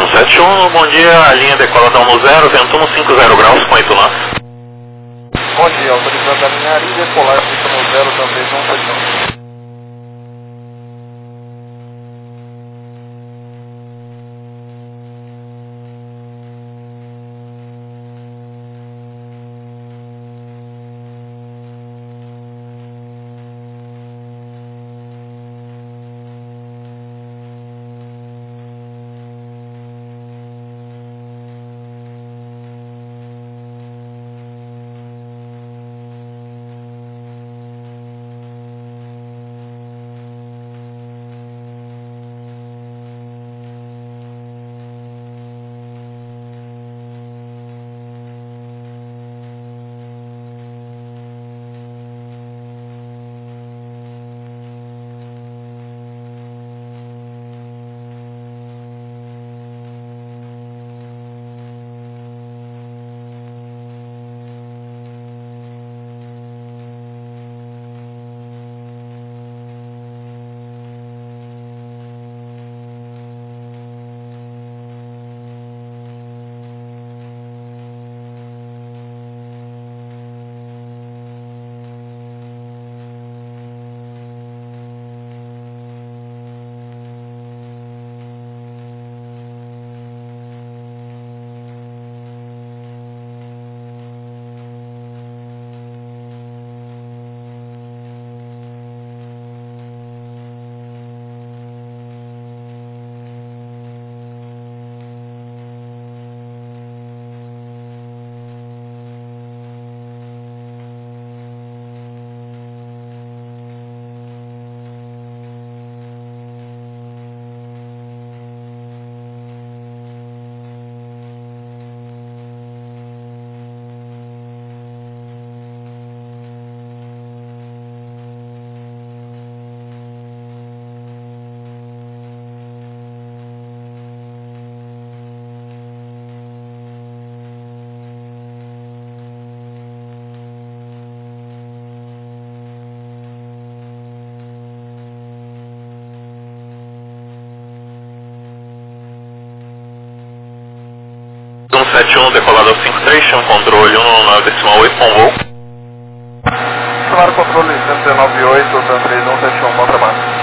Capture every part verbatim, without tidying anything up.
sete um, bom dia, a linha decola da um zero, vento um cinco zero graus com oito nove. Bom dia, autorizando a linha aérea e decolar cinco zero também, não sei. um sete um, decolado cinco três, chama controle um nove decimal oito com voo. Claro, controle cento e nove oito, três um sete um, contrabaixo.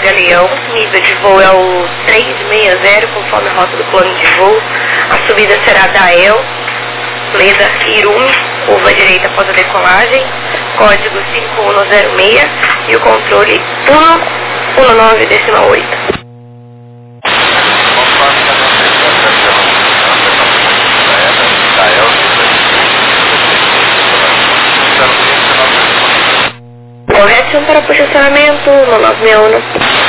Galeão, nível de voo é o trezentos e sessenta, conforme a rota do plano de voo. A subida será da E L, Leda Irumi, curva direita após a decolagem, código cinco um zero seis e o controle um um nove decimal oito. Correção para posicionamento no nove seis um.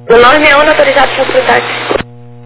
No nove seis um, autorizado para transportar.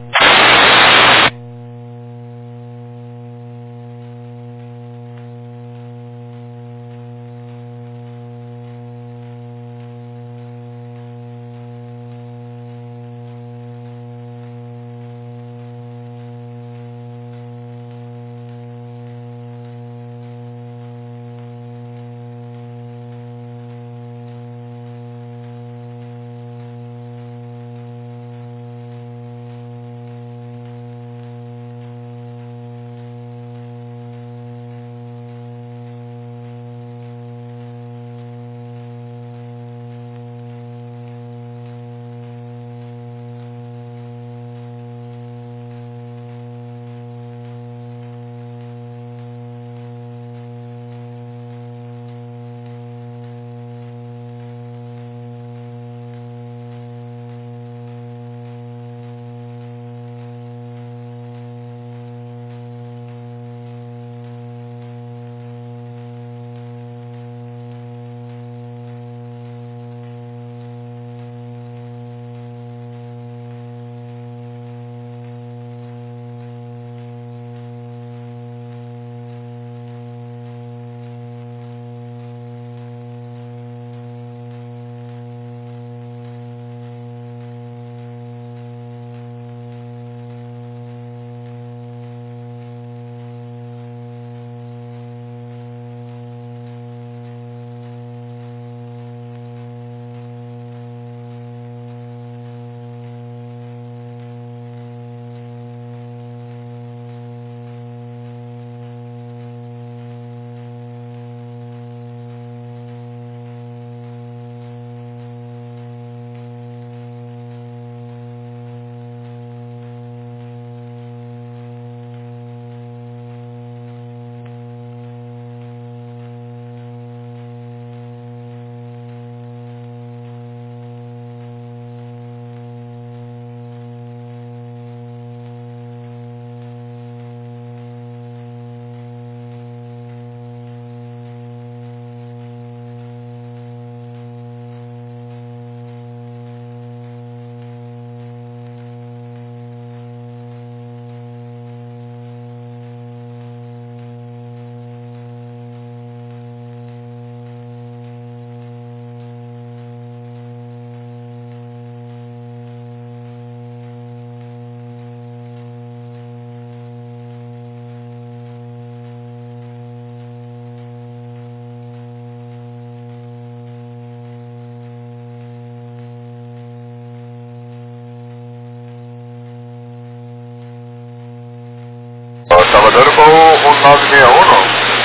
Salvador com o nove seis um, não?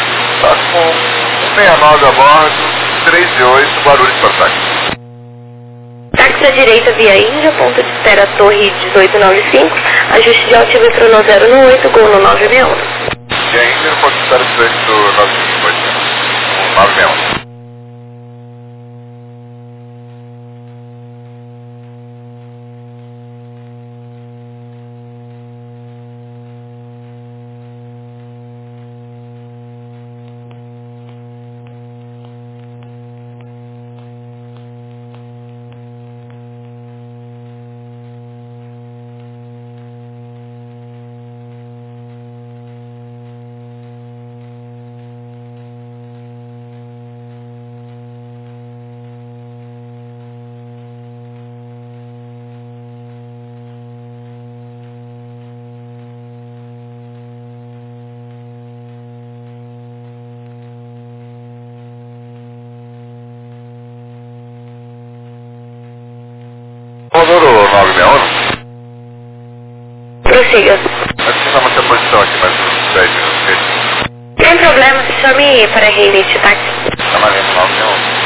Tá com um seis nove a bordo, três e oito, Guarulhos para táxi. Táxi à direita via Índia, ponto de espera Torre dezoito noventa e cinco, ajuste de altímetro no zero um oito, gol no nove seis um. E ainda ponto de espera dezoito noventa e cinco, o nove seis um. Salvador nove seis um. Prossiga. Acho que estamos nessa posição aqui, mais uns dez minutos. Sem problema, chame para reinício táxi. Tá na linha nove seis um.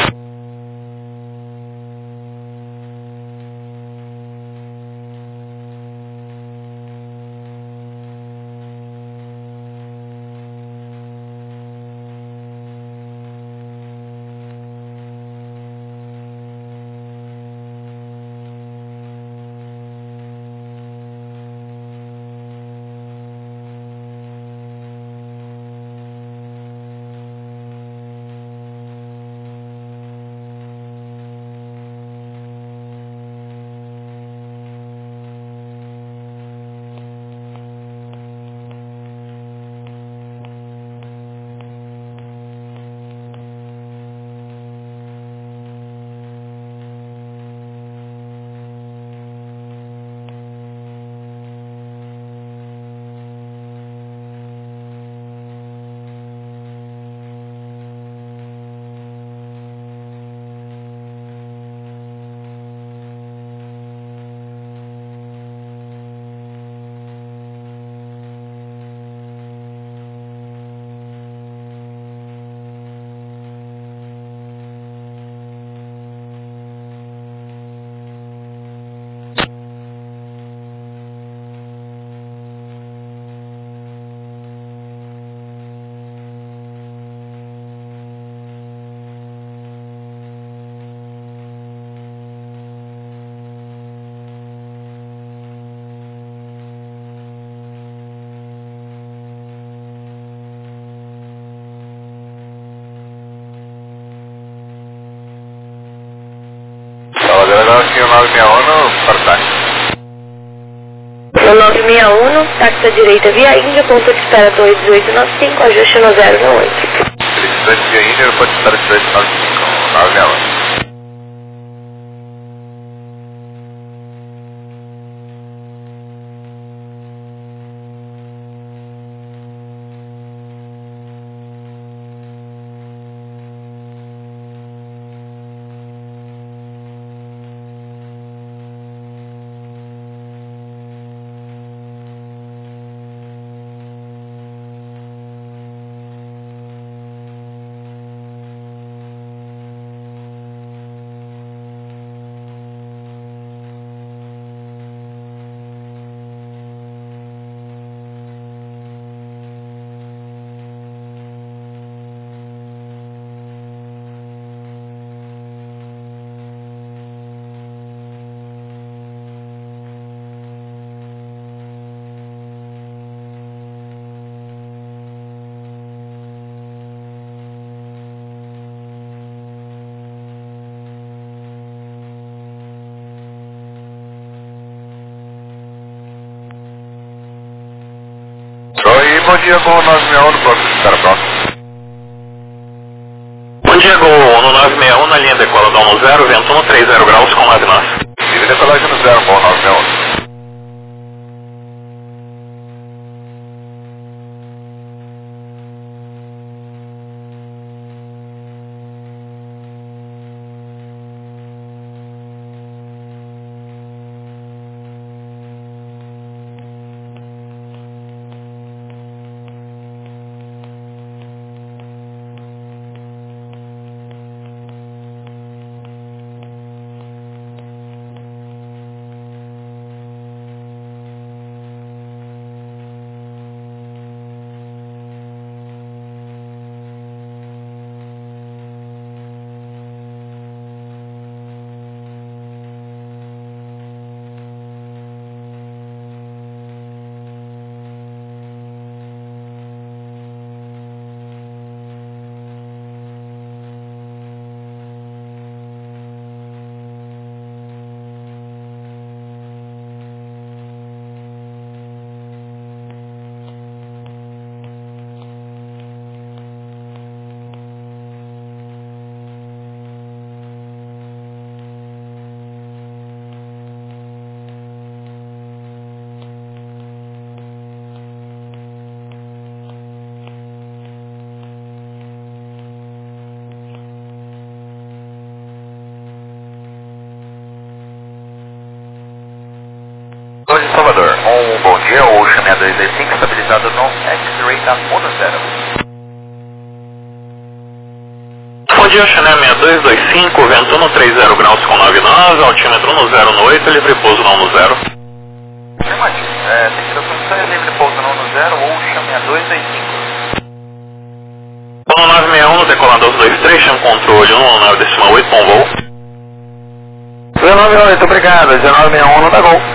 nove seis um para táxi. No nove seis um, táxi à direita via Índia, ponto de espera dois oito nove cinco, ajuste no zero nove oito. Solicitante via Índia, ponto de espera dois oito nove cinco, nove seis um. Oi, bom dia, Gol nove seis um, no ponto de espera próximo. Bom dia, Gol no nove seis um, na linha decoladão no zero, vento no trinta graus com nove nós. Livre decolagem no zero, Gol nove seis um. Hoje em Salvador, um bom dia, o Ocean seis dois dois cinco estabilizado no X-Ray da Mono Zero. Bom dia, Chané seis dois dois cinco, vento no trinta graus com nove nove, altímetro no zero no oito, livre pouso não no zero. Afirmativo, é, temperatura é livre pouso não no zero, Ocean seis dois dois cinco. No nove seis um, decolador dois três, chama controle um nove decimal oito, bom voo. dezenove oito, obrigado, dezenove seis um, não dá Gol.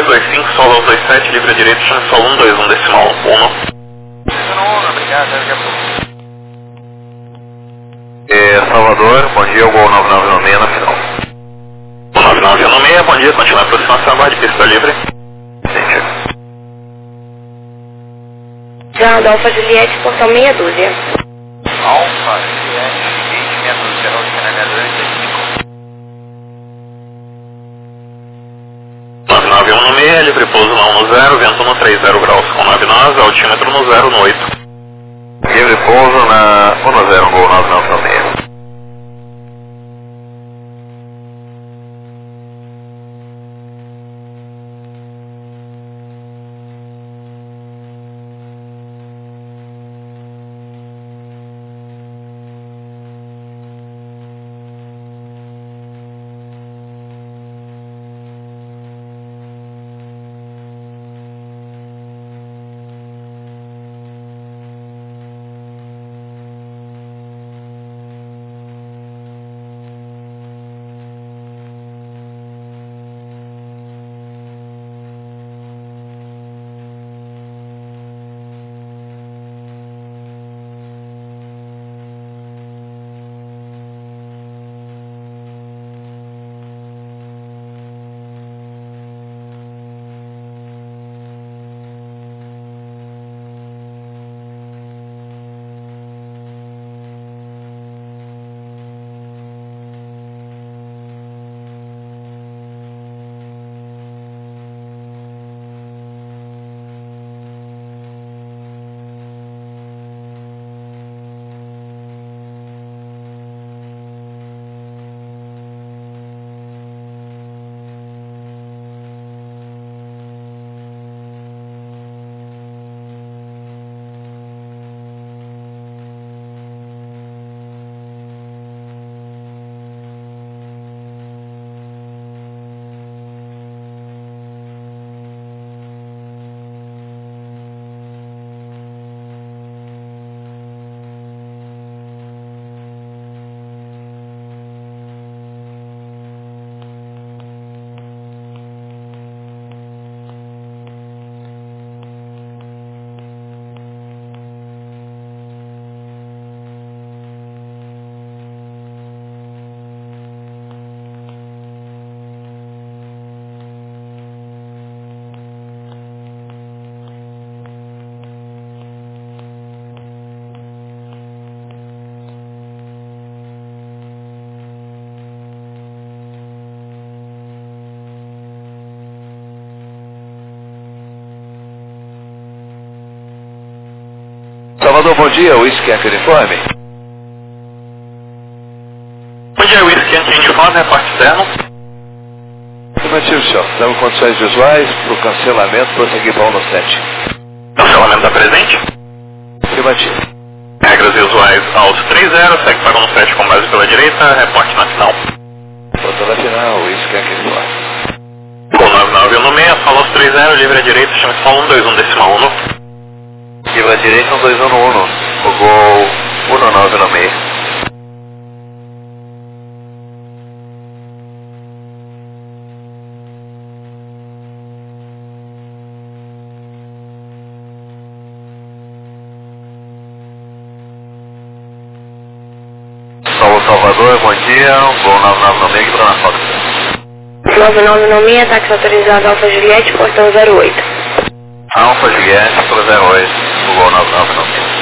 dois dois cinco, solo aos dois sete, livre à direita, chame solo um dois um decimal um. Obrigado, daqui a pouco. É, Salvador, bom dia, o Gol nove nove nove seis na final. nove nove nove seis, bom dia, continua a aproximação, aguarde pista livre. Sentido. Já da Alfa Juliette, portão meia dúzia. Alfa, Juliette, meia dúzia, oceana dois dois cinco. nove nove um seis, livre pouso na um zero, vento no trinta graus com nove nove, altímetro no zero no oito. Livre pouso na um zero, Gol nove nove nove seis. Salvador, bom dia, Whisky Anchor Informe. Bom dia, Whisky Anchor Informe, repórter externo. Afirmativo, senhor. Damos condições visuais para o cancelamento, prosseguir para um sete. Cancelamento está presente? Afirmativo. Regras visuais alto três zero, segue para um sete com base pela direita, reporte na final. Volta na final, Whisky Anchor Informe. Gol nove nove um seis, fala aos três zero, livre à direita, chame solo um dois um decimal um. Livre à direita, um dois um um. O Gol um nove nove seis. Salvador, bom dia, Gol nove nove nove seis, para na foto. nove nove nove seis, táxi autorizado Alfa Juliette, portão zero oito. Alfa Juliette, para zero oito, o Gol nove nove nove seis.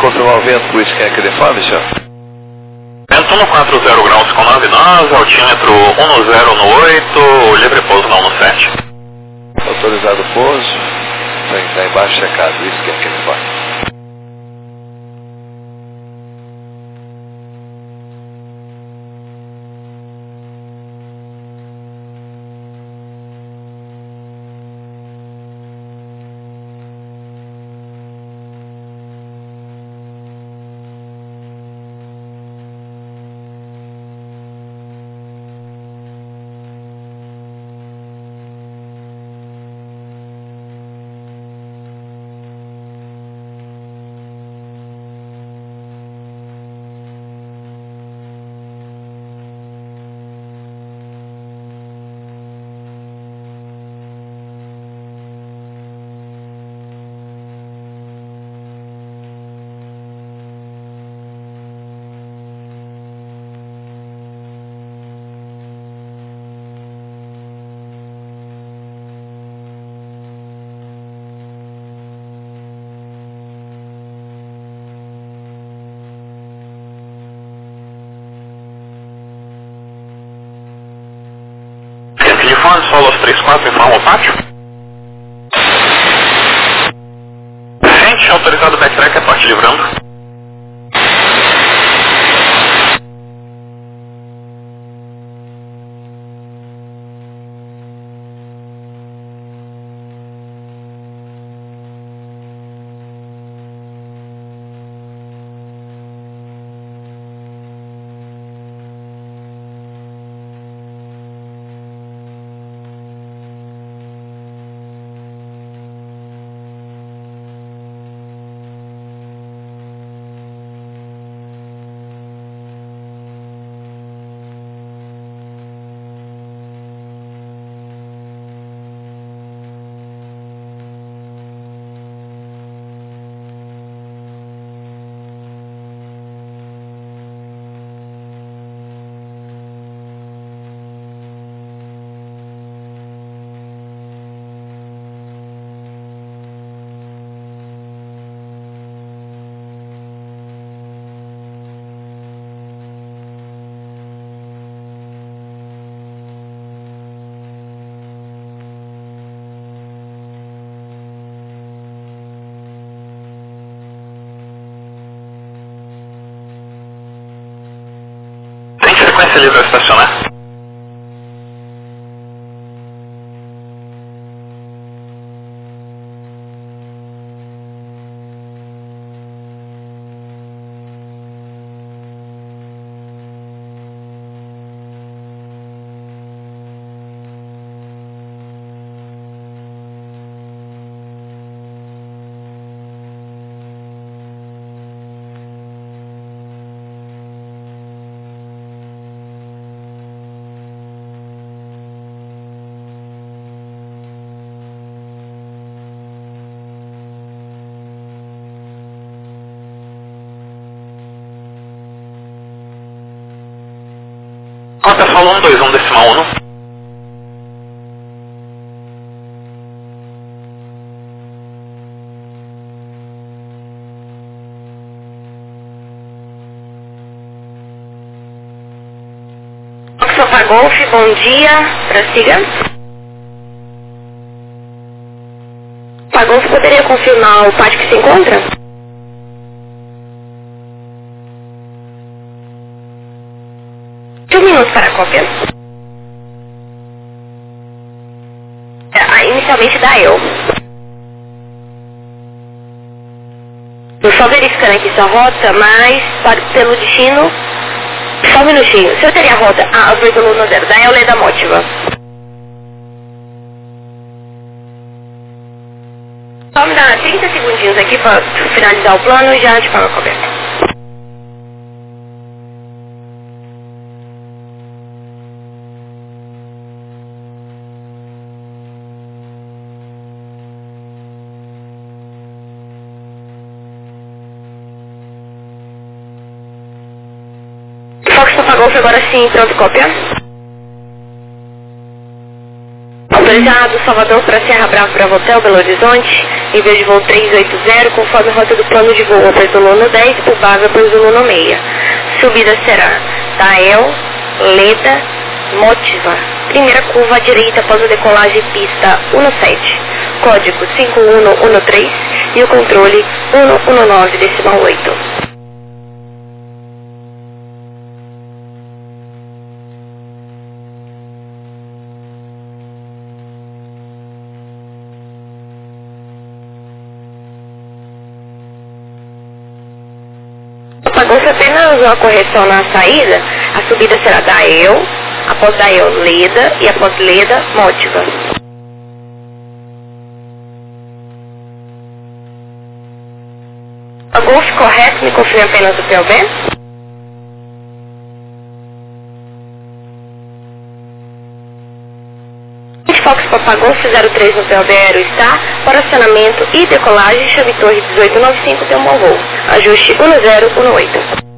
confirmar o vento por isso que é aquele fome, senhor? Vento no quatro zero graus com nove nós, altímetro um no zero no oito, livre pouso não no sete. Autorizado o pouso, está embaixo checado, isso que é aquele fome. Telefone, solos três quatro, informa o pátio. Frente, autorizado backtrack, a parte livrando. Frequência livre a estacionar. Ó, pessoal, um dois um decimal um. Oxopa Golf, bom dia, prossiga. Pagolf, poderia confirmar o pátio que se encontra? Um minuto para a cópia. É, inicialmente da eu. Estou só verificando aqui sua rota, mas para, pelo destino. Só um minutinho. O senhor teria a rota? Ah, eu pelo no zero. Da eu lei da Mótiva. Só me dá trinta segundinhos aqui para finalizar o plano e já te pago a cópia. Fox Golf agora sim, pronto, cópia. Autorizado, Salvador para Serra Brava, Bravo Hotel, Belo Horizonte, envio de voo trezentos e oitenta, conforme a rota do plano de voo, Apertolono dez, Pubava, Apertolono seis. Subida será Dael, Leda, Motiva. Primeira curva à direita após a decolagem, pista sete. Código cinco um um três e o controle um um nove decimal oito. Pagou-se apenas uma correção na saída. A subida será Dael, após Dael, Leda e após Leda, Motiva. A Golf correto, me confirme apenas o P O B. Fox Papagolf zero três no P O B Aero está para acionamento e decolagem, chave Torre dezoito noventa e cinco, tem um bom voo. Ajuste um zero um oito.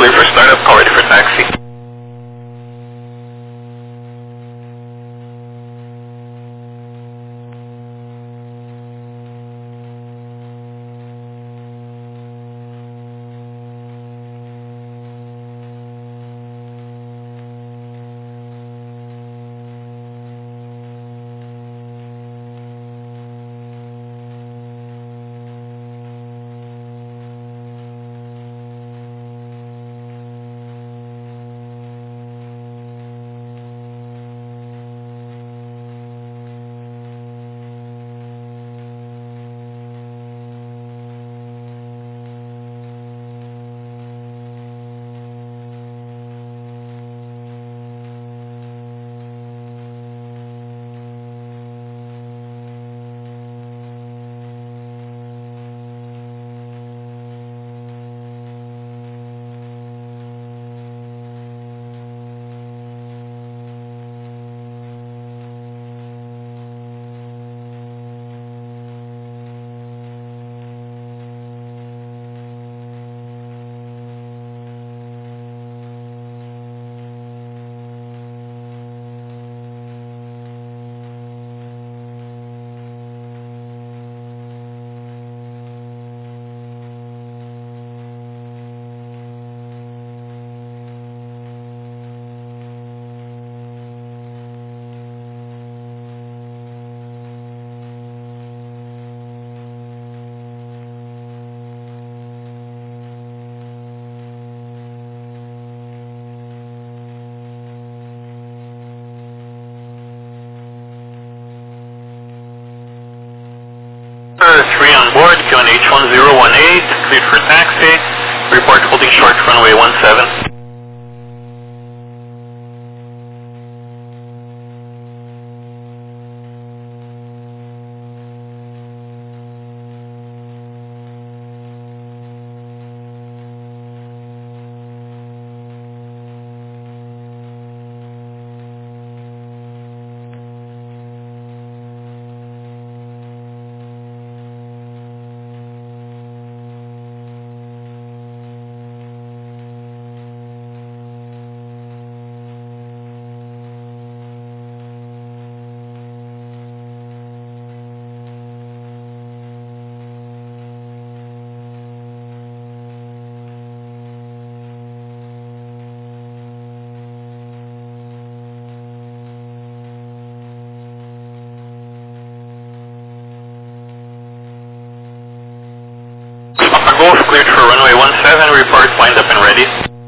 clear for startup, call ready for taxi. three on board, Q N H one zero one eight, cleared for taxi. Report holding short runway one seven. Golf cleared for runway one seven, report lined up and ready.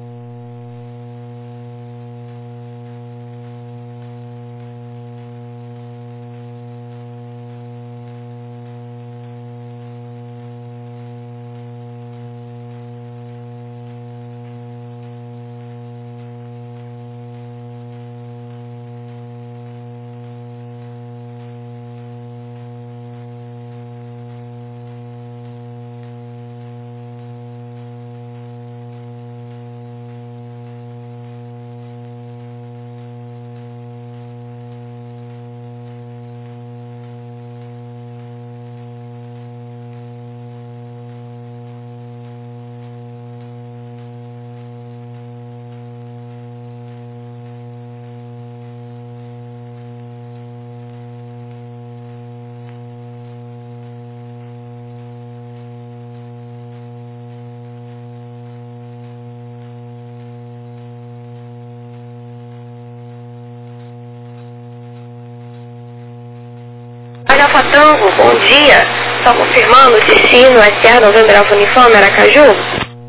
Alfa Tango, bom dia. Só confirmando o destino S A Novembro Alfa Uniforme Aracaju.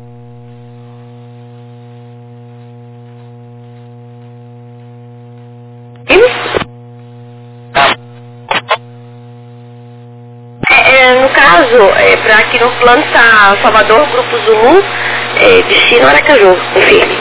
É, é, no caso, é, para aqui no plano está Salvador, Grupo Zulu, é, destino Aracaju, confirme.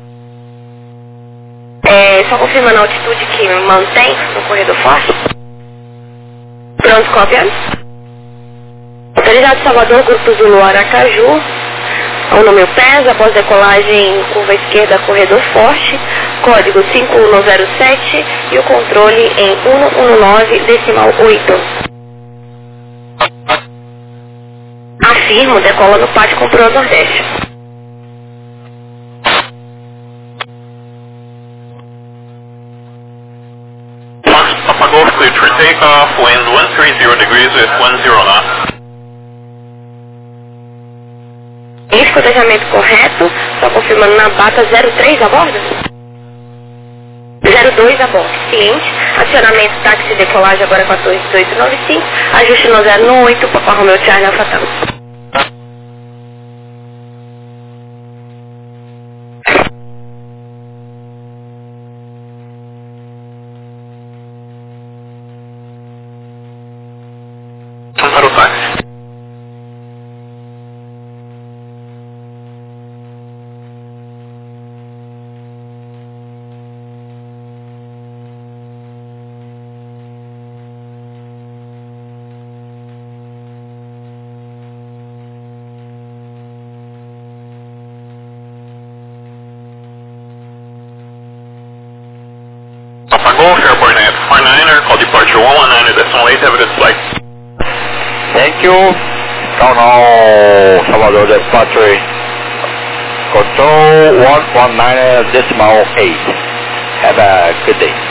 É, só confirmando a altitude que mantém no corredor forte. Pronto, cópia. Autorizado Salvador, Grupo Zulu Aracaju. O número pesa, após decolagem, curva esquerda, corredor forte. Código cinco um zero sete e o controle em cento e dezenove, decimal oito. Afirmo, decola no pátio com proa nordeste. for takeoff, wind one three zero degrees with one zero knots. Escotejamento correto, só confirmando na bata zero três a bordo? zero dois a bordo, ciente, acionamento táxi decolagem agora quatorze dezoito noventa e cinco, ajuste no zero oito, Papa Romeo Charlie Alpha Tango. Para o táxi. Papa Golf, airport net four niner, call departure one one nine, decimal eight, evidence flight. Thank you. Now, now, Salvador departure. Control one one nine decimal eight. Have a good day.